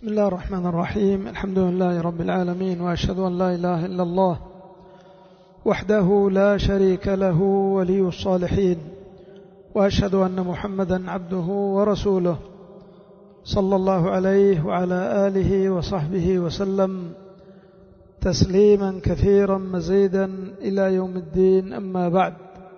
بسم الله الرحمن الرحيم. الحمد لله رب العالمين، وأشهد أن لا إله إلا الله وحده لا شريك له ولي الصالحين، وأشهد أن محمدا عبده ورسوله صلى الله عليه وعلى آله وصحبه وسلم تسليما كثيرا مزيدا إلى يوم الدين. أما بعد،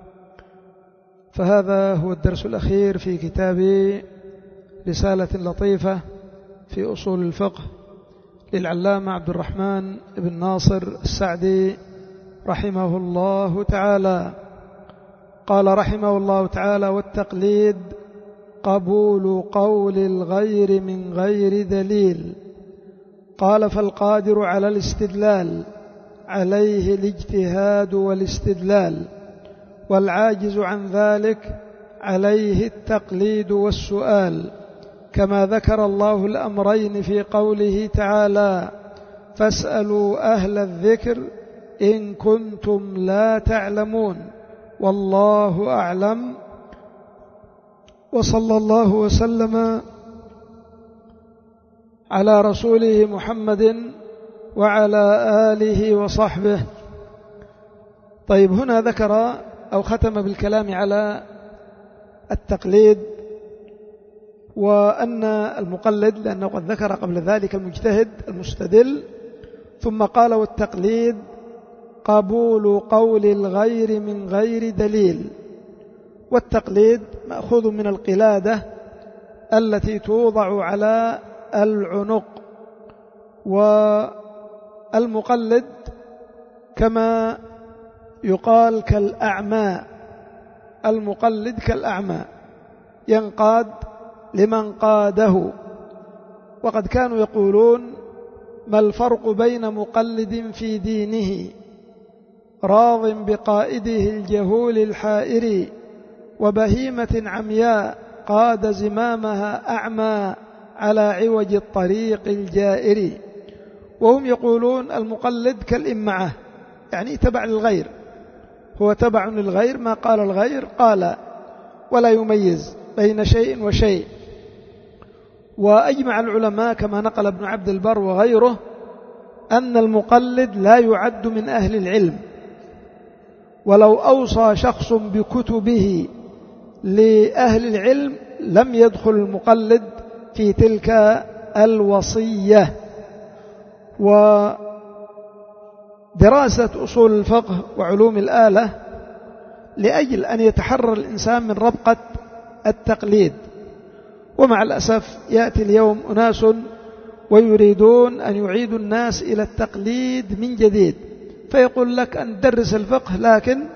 فهذا هو الدرس الأخير في كتاب رسالة لطيفة في أصول الفقه للعلامة عبد الرحمن بن ناصر السعدي رحمه الله تعالى. قال رحمه الله تعالى: والتقليد قبول قول الغير من غير دليل. قال: فالقادر على الاستدلال عليه الاجتهاد والاستدلال، والعاجز عن ذلك عليه التقليد والسؤال، كما ذكر الله الأمرين في قوله تعالى: فاسألوا أهل الذكر إن كنتم لا تعلمون والله أعلم. وصلى الله وسلم على رسوله محمد وعلى آله وصحبه. طيب، هنا ذكر أو ختم بالكلام على التقليد، وأن المقلد، لأنه قد ذكر قبل ذلك المجتهد المستدل، ثم قال: والتقليد قبول قول الغير من غير دليل. والتقليد مأخوذ من القلادة التي توضع على العنق، والمقلد كما يقال كالأعمى، المقلد كالأعمى ينقاد لمن قاده. وقد كانوا يقولون: ما الفرق بين مقلد في دينه راض بقائده الجهول الحائر، وبهيمة عمياء قاد زمامها أعمى على عوج الطريق الجائر. وهم يقولون المقلد كالإمعة، يعني تبع للغير، هو تبع للغير، ما قال الغير قال، ولا يميز بين شيء وشيء. وأجمع العلماء كما نقل ابن عبد البر وغيره أن المقلد لا يعد من أهل العلم، ولو أوصى شخص بكتبه لأهل العلم لم يدخل المقلد في تلك الوصية. ودراسة أصول الفقه وعلوم الآلة لأجل أن يتحرر الإنسان من ربقة التقليد. ومع الأسف يأتي اليوم أناس ويريدون أن يعيدوا الناس إلى التقليد من جديد، فيقول لك أن تدرس الفقه لكن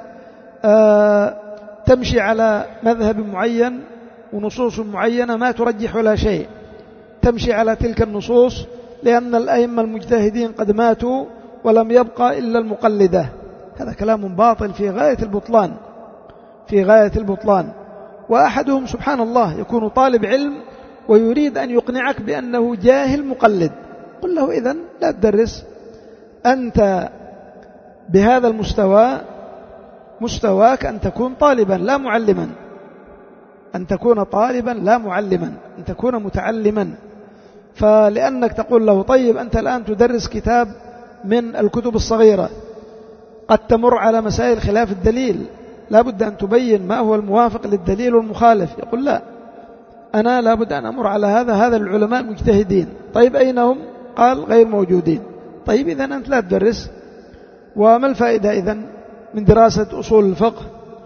تمشي على مذهب معين ونصوص معينة ما ترجح ولا شيء، تمشي على تلك النصوص لأن الأئمة المجتهدين قد ماتوا ولم يبقى إلا المقلدة. هذا كلام باطل في غاية البطلان، في غاية البطلان. وأحدهم سبحان الله يكون طالب علم ويريد أن يقنعك بأنه جاهل مقلد، قل له: إذن لا تدرس، أنت بهذا المستوى مستواك أن تكون طالبا لا معلما، أن تكون طالبا لا معلما، أن تكون متعلما. فلأنك تقول له: طيب أنت الآن تدرس كتاب من الكتب الصغيرة، قد تمر على مسائل خلاف الدليل، لا بد أن تبين ما هو الموافق للدليل والمخالف. يقول: لا، أنا لا بد أن أمر على هذا العلماء المجتهدين. طيب أين هم؟ قال: غير موجودين. طيب إذن أنت لا تدرس. وما الفائدة إذن من دراسة أصول الفقه؟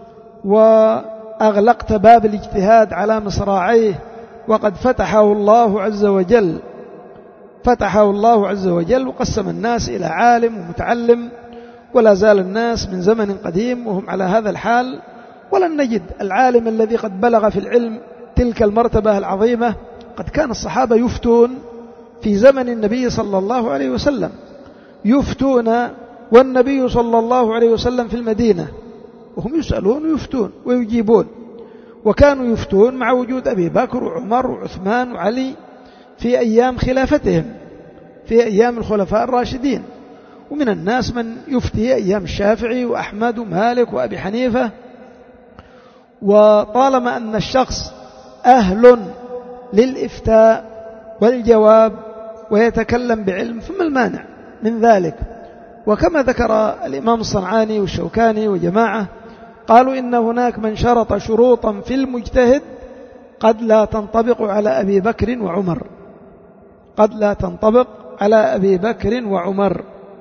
وأغلقت باب الاجتهاد على مصراعيه، وقد فتحه الله عز وجل، فتحه الله عز وجل وقسم الناس إلى عالم ومتعلم، ولا زال الناس من زمن قديم وهم على هذا الحال. ولن نجد العالم الذي قد بلغ في العلم تلك المرتبة العظيمة. قد كان الصحابة يفتون في زمن النبي صلى الله عليه وسلم، يفتون والنبي صلى الله عليه وسلم في المدينة، وهم يسألون ويفتون ويجيبون. وكانوا يفتون مع وجود أبي بكر وعمر وعثمان وعلي في أيام خلافتهم، في أيام الخلفاء الراشدين. ومن الناس من يفتي أيام الشافعي وأحمد ومالك وأبي حنيفة. وطالما أن الشخص أهل للإفتاء والجواب ويتكلم بعلم، فما المانع من ذلك؟ وكما ذكر الإمام الصنعاني والشوكاني وجماعة قالوا إن هناك من شرط شروطا في المجتهد قد لا تنطبق على أبي بكر وعمر، قد لا تنطبق على أبي بكر وعمر،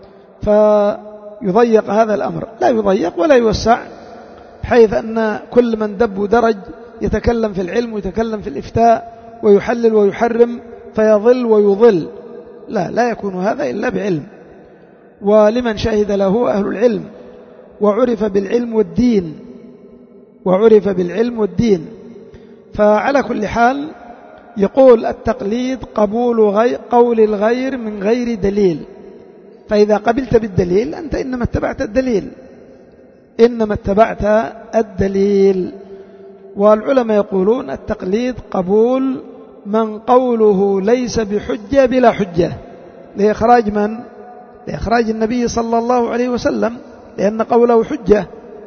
فيضيق هذا الأمر. لا يضيق ولا يوسع، حيث أن كل من دب ودرج يتكلم في العلم ويتكلم في الإفتاء ويحلل ويحرم فيضل ويضل. لا يكون هذا إلا بعلم، ولمن شهد له أهل العلم وعرف بالعلم والدين، وعرف بالعلم والدين. فعلى كل حال يقول التقليد قبول قول الغير من غير دليل، فإذا قبلت بالدليل أنت إنما اتبعت الدليل، إنما اتبعت الدليل. والعلماء يقولون التقليد قبول من قوله ليس بحجة بلا حجة، لإخراج من؟ لإخراج النبي صلى الله عليه وسلم، لأن قوله حجة.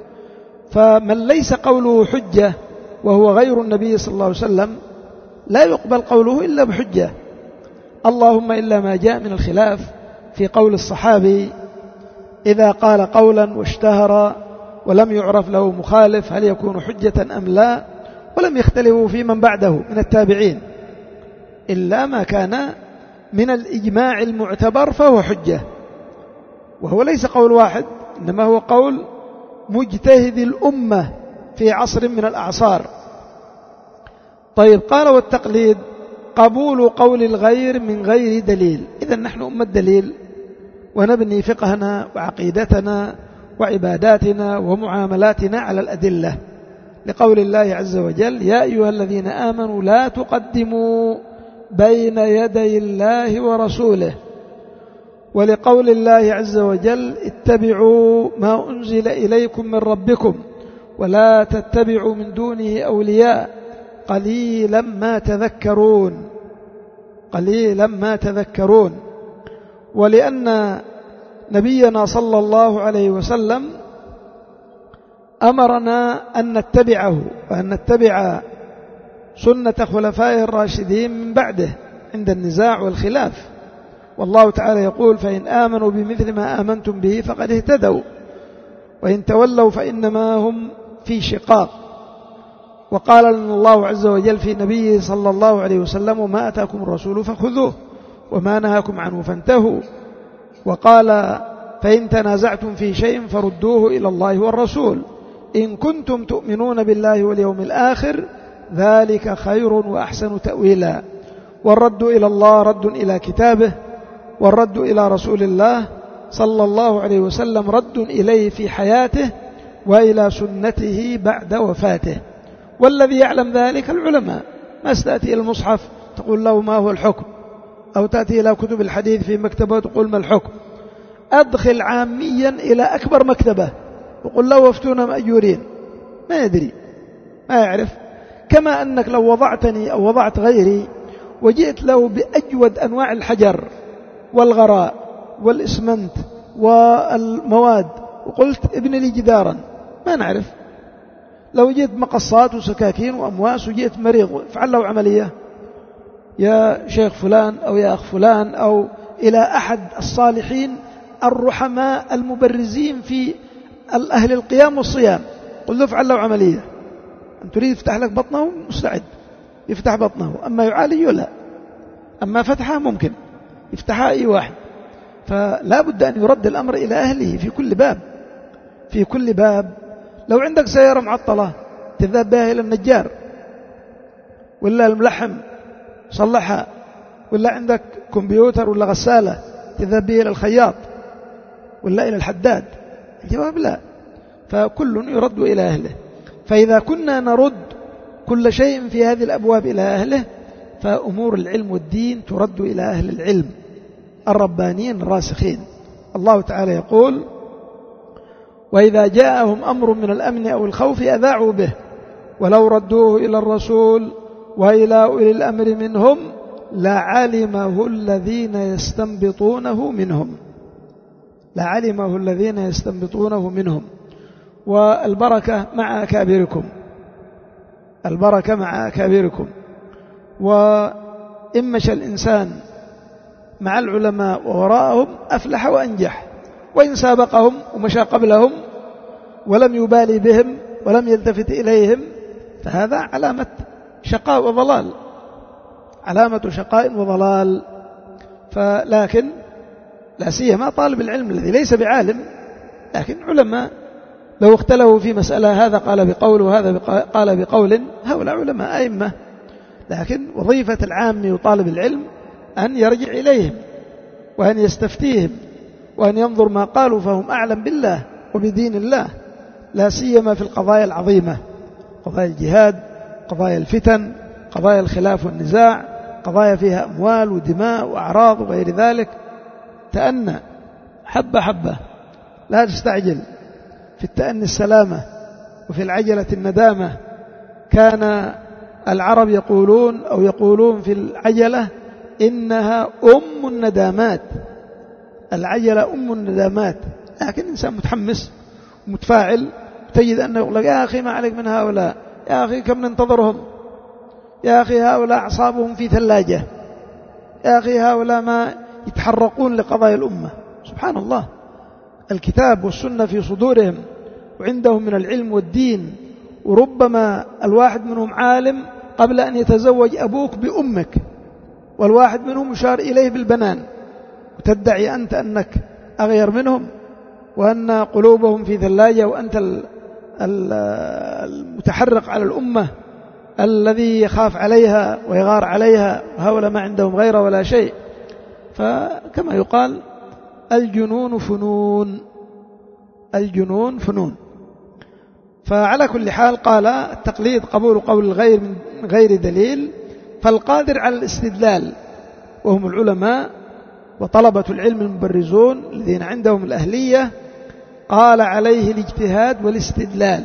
فمن ليس قوله حجة وهو غير النبي صلى الله عليه وسلم لا يقبل قوله إلا بحجة، اللهم إلا ما جاء من الخلاف في قول الصحابي إذا قال قولا واشتهر ولم يعرف له مخالف هل يكون حجة أم لا، ولم يختلفوا في من بعده من التابعين، إلا ما كان من الإجماع المعتبر فهو حجة، وهو ليس قول واحد، إنما هو قول مجتهد الأمة في عصر من الأعصار. طيب، قال والتقليد قبول قول الغير من غير دليل. إذن نحن أمة دليل، ونبني فقهنا وعقيدتنا وعباداتنا ومعاملاتنا على الأدلة، لقول الله عز وجل يا أيها الذين آمنوا لا تقدموا بين يدي الله ورسوله، ولقول الله عز وجل اتبعوا ما أنزل إليكم من ربكم ولا تتبعوا من دونه أولياء قليلا ما تذكرون، قليلا ما تذكرون. ولأن نبينا صلى الله عليه وسلم أمرنا أن نتبعه وأن نتبع سنة خلفائه الراشدين من بعده عند النزاع والخلاف، والله تعالى يقول فإن آمنوا بمثل ما آمنتم به فقد اهتدوا وإن تولوا فإنما هم في شقاق. وقال لنا الله عز وجل في نبيه صلى الله عليه وسلم وما أتاكم الرسول فخذوه وما نهاكم عنه فانتهوا. وقال فإن تنازعتم في شيء فردوه إلى الله والرسول إن كنتم تؤمنون بالله واليوم الآخر ذلك خير وأحسن تأويلا. والرد إلى الله رد إلى كتابه، والرد إلى رسول الله صلى الله عليه وسلم رد إليه في حياته وإلى سنته بعد وفاته. والذي يعلم ذلك العلماء، ما ستأتي إلى المصحف تقول له ما هو الحكم، أو تأتي إلى كتب الحديث في مكتبة تقول ما الحكم. أدخل عاميا إلى أكبر مكتبة وقل له وافتونا مأجورين، ما يدري، ما يعرف. كما أنك لو وضعتني أو وضعت غيري وجئت له بأجود أنواع الحجر والغراء والإسمنت والمواد وقلت ابن لي جدارا، ما نعرف. لو جئت مقصات وسكاكين وأمواس وجئت مريض فعل له عملية يا شيخ فلان أو يا أخ فلان أو إلى أحد الصالحين الرحماء المبرزين في أهل القيام والصيام، قل له فعل له عملية، أن تريد يفتح لك بطنه مستعد يفتح بطنه، أما يعالج لا، أما فتحه ممكن يفتحها أي واحد. فلا بد أن يرد الأمر إلى أهله في كل باب، في كل باب. لو عندك سيارة معطلة تذهب بها إلى النجار، ولا الملحم صلحها، ولا عندك كمبيوتر ولا غسالة تذهب به إلى الخياط ولا إلى الحداد؟ الجواب لا، فكل يرد إلى أهله. فإذا كنا نرد كل شيء في هذه الأبواب إلى أهله فأمور العلم والدين ترد إلى أهل العلم الربانيين الراسخين. الله تعالى يقول وإذا جاءهم أمر من الأمن أو الخوف أذاعوا به ولو ردوه إلى الرسول وإلى أولي الأمر منهم لعلمه الذين يستنبطونه منهم، لعلمه الذين يستنبطونه منهم. والبركة مع أكابركم، البركة مع أكابركم. وإن مشى الإنسان مع العلماء ووراءهم أفلح وأنجح، وإن سابقهم ومشى قبلهم ولم يبالي بهم ولم يلتفت إليهم فهذا علامة شقاء وضلال، علامة شقاء وضلال. فلكن لا سيما طالب العلم الذي ليس بعالم لكن علماء لو اختلفوا في مسألة هذا قال بقول وهذا قال بقول، هؤلاء علماء أئمة، لكن وظيفة العام وطالب العلم أن يرجع إليهم وأن يستفتيهم وأن ينظر ما قالوا فهم أعلم بالله وبدين الله، لا سيما في القضايا العظيمة، قضايا الجهاد، قضايا الفتن، قضايا الخلاف والنزاع، قضايا فيها أموال ودماء وأعراض وغير ذلك. تأنى حبة حبة، لا تستعجل، في التأني السلامة وفي العجلة الندامة. كان العرب يقولون في العجلة إنها أم الندامات، العجلة أم الندامات. لكن إنسان متحمس ومتفاعل تجد أنه يقول لك يا أخي ما عليك من هؤلاء، يا أخي كم ننتظرهم، يا أخي هؤلاء أعصابهم في ثلاجة، يا أخي هؤلاء ما يتحرقون لقضايا الأمة. سبحان الله، الكتاب والسنة في صدورهم وعندهم من العلم والدين، وربما الواحد منهم عالم قبل أن يتزوج أبوك بأمك، والواحد منهم يشار إليه بالبنان، وتدعي أنت أنك أغير منهم وأن قلوبهم في ثلاجة وأنت المتحرق على الأمة الذي يخاف عليها ويغار عليها، وهؤلاء ما عندهم غيره ولا شيء. فكما يقال الجنون فنون، الجنون فنون. فعلى كل حال قال التقليد قبول قول الغير من غير دليل، فالقادر على الاستدلال وهم العلماء وطلبة العلم المبرزون الذين عندهم الأهلية قال عليه الاجتهاد والاستدلال.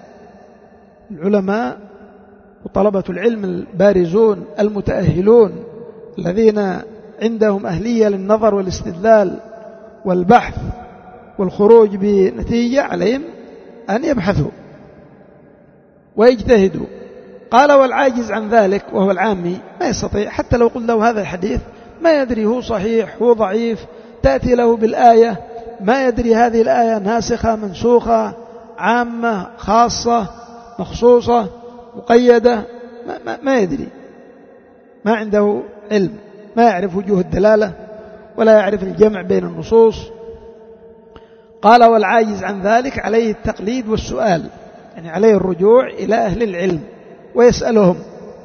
العلماء وطلبة العلم البارزون المتأهلون الذين عندهم أهلية للنظر والاستدلال والبحث والخروج بنتيجة عليهم أن يبحثوا ويجتهدوا. قال والعاجز عن ذلك وهو العامي ما يستطيع، حتى لو قلت له هذا الحديث ما يدري هو صحيح هو ضعيف، تأتي له بالآية ما يدري هذه الآية ناسخة منسوخة عامة خاصة مخصوصة مقيدة، ما يدري، ما عنده علم، ما يعرف وجوه الدلالة ولا يعرف الجمع بين النصوص. قال والعاجز عن ذلك عليه التقليد والسؤال، يعني عليه الرجوع إلى أهل العلم ويسألهم.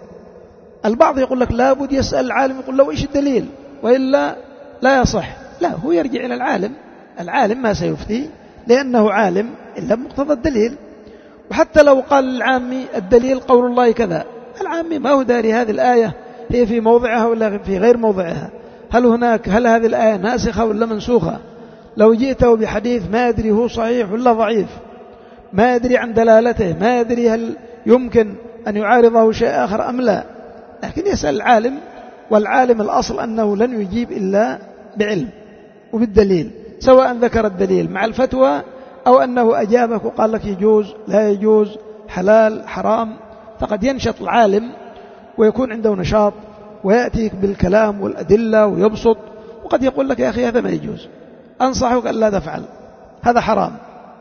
البعض يقول لك لا بد يسأل العالم، يقول له إيش الدليل وإلا لا يصح. لا، هو يرجع إلى العالم، العالم ما سيفتي لأنه عالم إلا بمقتضى الدليل. وحتى لو قال العامي الدليل قول الله كذا، العامي ما هو داري هذه الآية هي في موضعها ولا في غير موضعها، هل هذه الآية ناسخة ولا منسوخة. لو جئته بحديث ما يدري هو صحيح ولا ضعيف، ما يدري عن دلالته، ما يدري هل يمكن أن يعارضه شيء آخر أم لا، لكن يسأل العالم، والعالم الأصل أنه لن يجيب إلا بعلم وبالدليل، سواء ذكر الدليل مع الفتوى أو أنه أجابك وقال لك يجوز لا يجوز حلال حرام. فقد ينشط العالم ويكون عنده نشاط ويأتيك بالكلام والأدلة ويبسط، وقد يقول لك يا أخي هذا ما يجوز، أنصحك أن لا تفعل، هذا حرام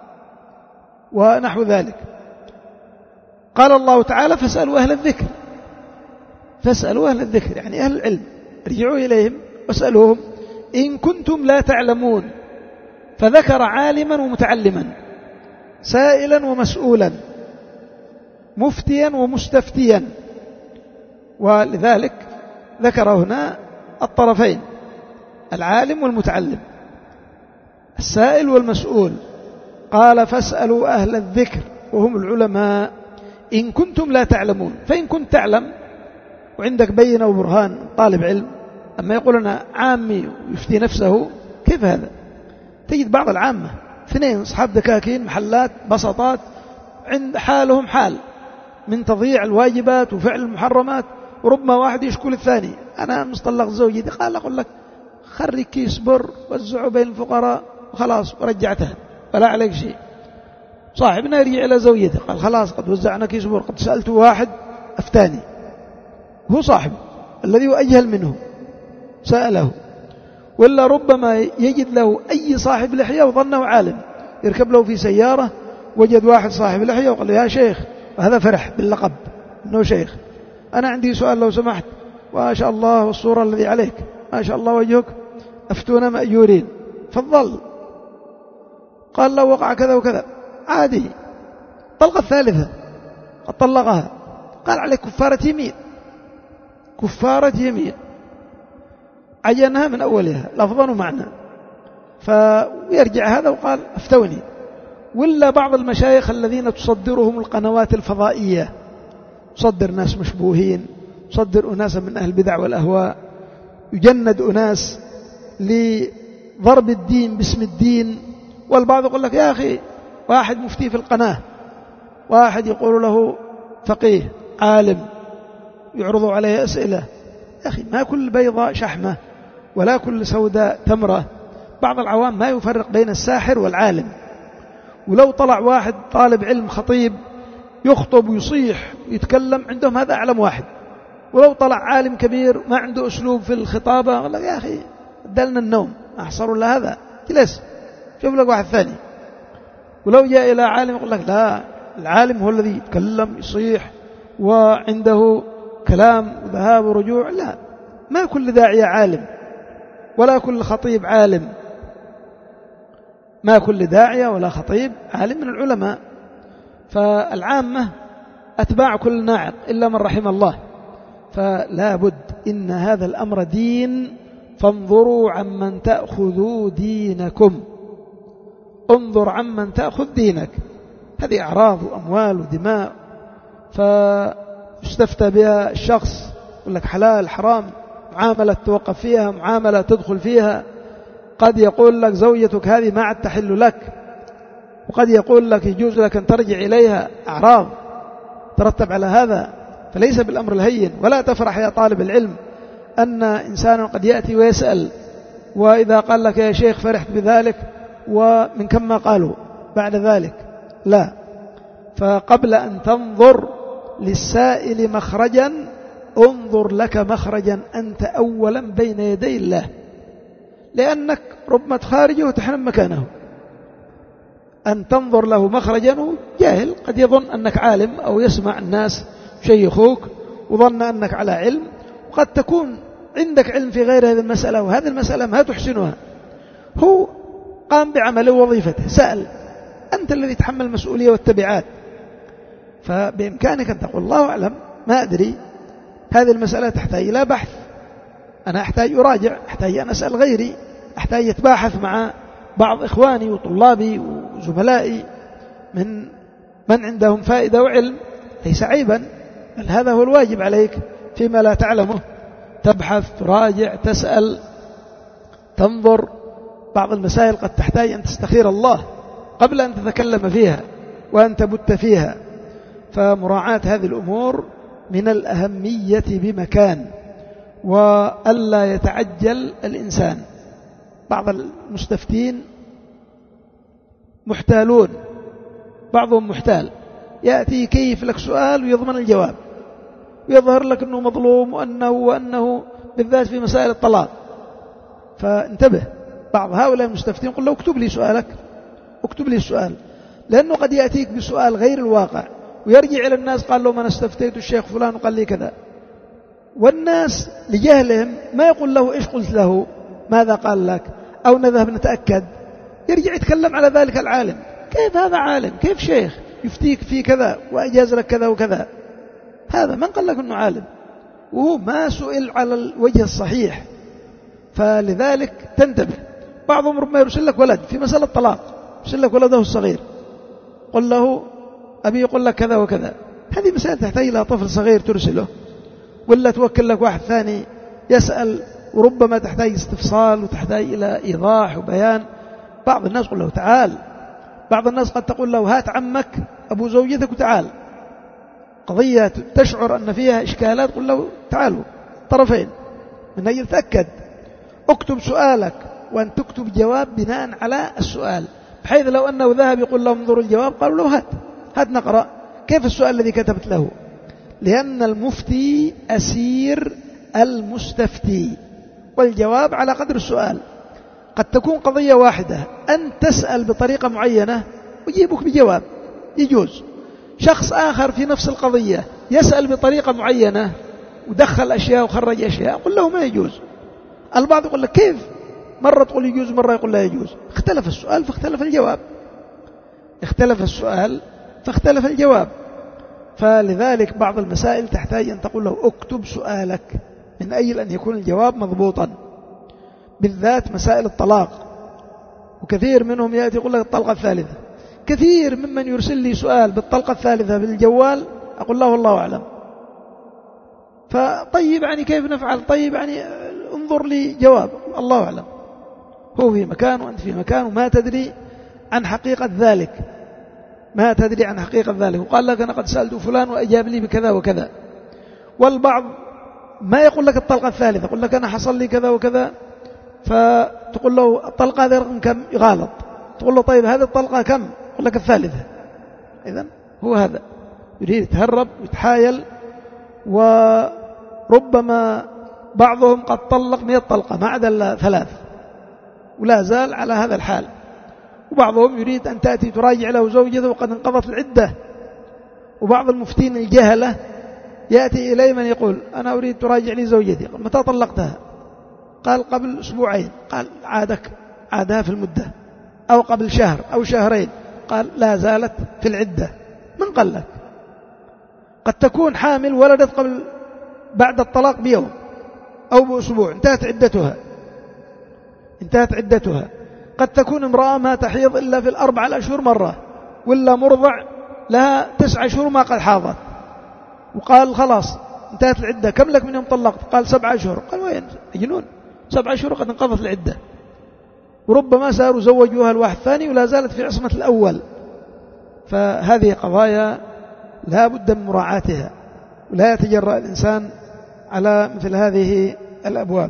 ونحو ذلك. قال الله تعالى فاسألوا أهل الذكر، فاسألوا أهل الذكر يعني أهل العلم، ارجعوا إليهم واسألوهم إن كنتم لا تعلمون. فذكر عالما ومتعلما، سائلا ومسؤولا، مفتيا ومستفتيا، ولذلك ذكر هنا الطرفين، العالم والمتعلم، السائل والمسؤول. قال فاسألوا أهل الذكر وهم العلماء إن كنتم لا تعلمون. فإن كنت تعلم وعندك بينة وبرهان طالب علم، أما يقول أنا عامي ويفتي نفسه، كيف هذا؟ تجد بعض العامة اثنين أصحاب دكاكين محلات بسطات عند حالهم حال من تضييع الواجبات وفعل المحرمات، وربما واحد يشكل الثاني أنا مستطلق زوجتي، قال أقول لك خرج كيس بر وزعه بين الفقراء وخلاص ورجعتها ولا عليك شيء. صاحبنا يرجع إلى زوجته قال خلاص قد وزعنا كيس بر، قد سألت واحد أفتاني، هو صاحب الذي هو أجهل منه سأله، ولا ربما يجد له أي صاحب لحية وظنه عالم، يركب له في سيارة وجد واحد صاحب لحية وقال له يا شيخ، وهذا فرح باللقب إنه شيخ، أنا عندي سؤال لو سمحت، ما شاء الله والصورة الذي عليك ما شاء الله وجهك أفتونا مأجورين، فضل. قال له وقع كذا وكذا، عادي. طلقة ثالثة قد طلقها، قال عليك كفارة يمين، كفارة يمين، عينها من أولها لفظا ومعنى. فيرجع هذا وقال أفتوني. ولا بعض المشايخ الذين تصدرهم القنوات الفضائية، تصدر ناس مشبوهين، تصدر أناسا من أهل البدع والأهواء، يجند أناس لضرب الدين باسم الدين. والبعض يقول لك يا أخي واحد مفتي في القناة، واحد يقول له فقيه عالم، يعرضوا عليه أسئلة. يا أخي ما كل بيضاء شحمة ولا كل سوداء تمرة. بعض العوام ما يفرق بين الساحر والعالم. ولو طلع واحد طالب علم خطيب يخطب ويصيح ويتكلم، عندهم هذا أعلم واحد. ولو طلع عالم كبير ما عنده أسلوب في الخطابة، قال لك يا أخي دلنا النوم، أحصروا له هذا، جلس شوف لك واحد ثاني. ولو جاء إلى عالم يقول لك لا، العالم هو الذي يتكلم يصيح وعنده كلام وذهاب ورجوع. لا، ما كل داعية عالم ولا كل خطيب عالم، ما كل داعية ولا خطيب عالم من العلماء. فالعامة أتباع كل ناعق إلا من رحم الله. فلا بد إن هذا الأمر دين، فانظروا عمن تأخذوا دينكم، انظر عمن تأخذ دينك. هذه أعراض وأموال ودماء، فاستفتى بها الشخص يقول لك حلال حرام، معاملة توقف فيها، معاملة تدخل فيها. قد يقول لك زوجتك هذه ما عاد تحل لك، وقد يقول لك يجوز لك أن ترجع إليها. أعراض ترتب على هذا، فليس بالأمر الهين. ولا تفرح يا طالب العلم أن إنسانا قد يأتي ويسأل، وإذا قال لك يا شيخ فرحت بذلك ومن كم ما قالوا بعد ذلك. لا، فقبل أن تنظر للسائل مخرجا انظر لك مخرجا أنت أولا بين يدي الله، لأنك ربما تخارجه وتحرم مكانه. أن تنظر له مخرجا، جاهل قد يظن أنك عالم أو يسمع الناس شيخوك وظن أنك على علم، وقد تكون عندك علم في غير هذه المسألة، وهذه المسألة ما تحسنها. هو قام بعمله ووظيفته، سأل، أنت الذي تحمل المسؤولية والتبعات. فبإمكانك أن تقول الله أعلم، ما أدري، هذه المسألة تحتاج إلى بحث، أنا أحتاج أراجع، أحتاج أن أسأل غيري، أحتاج أتباحث مع بعض إخواني وطلابي وزملائي من عندهم فائدة وعلم. ليس عيبا، بل هذا هو الواجب عليك فيما لا تعلمه، تبحث، تراجع، تسأل، تنظر. بعض المسائل قد تحتاج أن تستخير الله قبل أن تتكلم فيها وأن تبت فيها. فمراعاة هذه الأمور من الأهمية بمكان، وألا يتعجل الإنسان. بعض المستفتين محتالون، بعضهم محتال، يأتي كيف لك سؤال ويضمن الجواب، ويظهر لك أنه مظلوم وأنه بالذات في مسائل الطلاق. فانتبه، بعض هؤلاء المستفتين قل له اكتب لي سؤالك، اكتب لي السؤال، لأنه قد يأتيك بسؤال غير الواقع ويرجع إلى الناس قال له أنا استفتيت الشيخ فلان وقال لي كذا، والناس لجهلهم ما يقول له إيش قلت له، ماذا قال لك، أو نذهب نتأكد. يرجع يتكلم على ذلك العالم، كيف هذا عالم، كيف شيخ يفتيك في كذا وأجاز لك كذا وكذا. هذا من قال لك أنه عالم، وهو ما سئل على الوجه الصحيح. فلذلك تنتبه. بعضهم ربما يرسل لك ولد في مسألة طلاق، يرسل لك ولده الصغير، قل له أبي يقول لك كذا وكذا. هذه مسألة تحتاج إلى طفل صغير ترسله، ولا توكل لك واحد ثاني يسأل، وربما تحتاج استفصال وتحتاج إلى إيضاح وبيان. بعض الناس قل له تعال، بعض الناس قد تقول له هات عمك أبو زوجتك وتعال، قضية تشعر أن فيها إشكالات، قل له تعالوا طرفين من أجل تأكد. اكتب سؤالك، وأن تكتب جواب بناء على السؤال، بحيث لو أنه ذهب يقول لهم انظروا الجواب، قالوا له هات نقرأ كيف السؤال الذي كتبت له. لأن المفتي أسير المستفتي، والجواب على قدر السؤال. قد تكون قضية واحدة، أن تسأل بطريقة معينة ويجيبك بجواب، يجوز. شخص آخر في نفس القضية يسأل بطريقة معينة ودخل أشياء وخرج أشياء، قل له ما يجوز. البعض يقول لك كيف، مرة تقول يجوز مرة يقول لا يجوز. اختلف السؤال فاختلف الجواب، اختلف السؤال فاختلف الجواب. فلذلك بعض المسائل تحتاج أن تقول له اكتب سؤالك من أجل أن يكون الجواب مضبوطا، بالذات مسائل الطلاق. وكثير منهم يأتي يقول لك الطلقة الثالثة. كثير ممن يرسل لي سؤال بالطلقة الثالثة بالجوال أقول له والله أعلم. فطيب يعني كيف نفعل؟ طيب يعني انظر لي جواب، الله أعلم. هو في مكان وأنت في مكان وما تدري عن حقيقة ذلك، ما تدري عن حقيقة ذلك. وقال لك أنا قد سألت فلان وأجاب لي بكذا وكذا. والبعض ما يقول لك الطلقة الثالثة، يقول لك أنا حصل لي كذا وكذا، فتقول له الطلقة هذه رقم كم؟ يغالط. تقول له طيب هذه الطلقة كم؟ يقول لك الثالثة. إذن هو هذا يريد يتهرب ويتحايل. وربما بعضهم قد طلق 100 طلقة ما عدا 3 ولا زال على هذا الحال. وبعضهم يريد أن تأتي تراجع له زوجته وقد انقضت العدة. وبعض المفتين الجهلة يأتي إلي من يقول أنا أريد تراجع لي زوجتي، متى طلقتها؟ قال قبل أسبوعين. قال عادها في المدة، أو قبل شهر أو شهرين. قال لا زالت في العدة. من قال لك؟ قد تكون حامل ولدت بعد الطلاق بيوم أو بأسبوع انتهت عدتها. قد تكون امرأة ما تحيض إلا في 4 أشهر مرة، ولا مرضع لها 9 أشهر ما قد حاضت، وقال خلاص انتهت العدة. كم لك من يوم طلقت؟ قال 7 أشهر. قال وين مجنون، 7 أشهر قد انقضت العدة. وربما ساروا زوجوها الواحد ثاني ولا زالت في عصمة الأول. فهذه قضايا لا بد من مراعاتها، ولا يتجرأ الإنسان على مثل هذه الأبواب.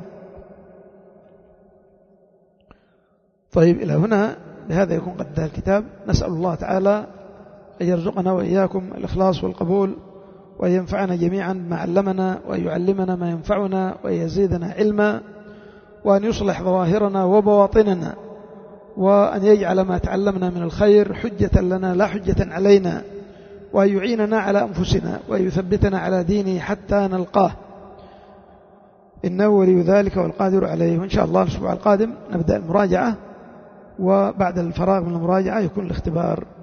طيب إلى هنا بهذا يكون قد انتهى الكتاب. نسأل الله تعالى أن يرزقنا وإياكم الإخلاص والقبول، وأن ينفعنا جميعا بما علمنا، وأن يعلمنا ما ينفعنا، وأن يزيدنا علما، وأن يصلح ظواهرنا وبواطننا، وأن يجعل ما تعلمنا من الخير حجة لنا لا حجة علينا، وأن يعيننا على أنفسنا، وأن يثبتنا على دينه حتى نلقاه، إنه ولي ذلك والقادر عليه. وإن شاء الله الأسبوع القادم نبدأ المراجعة، وبعد الفراغ من المراجعة يكون الاختبار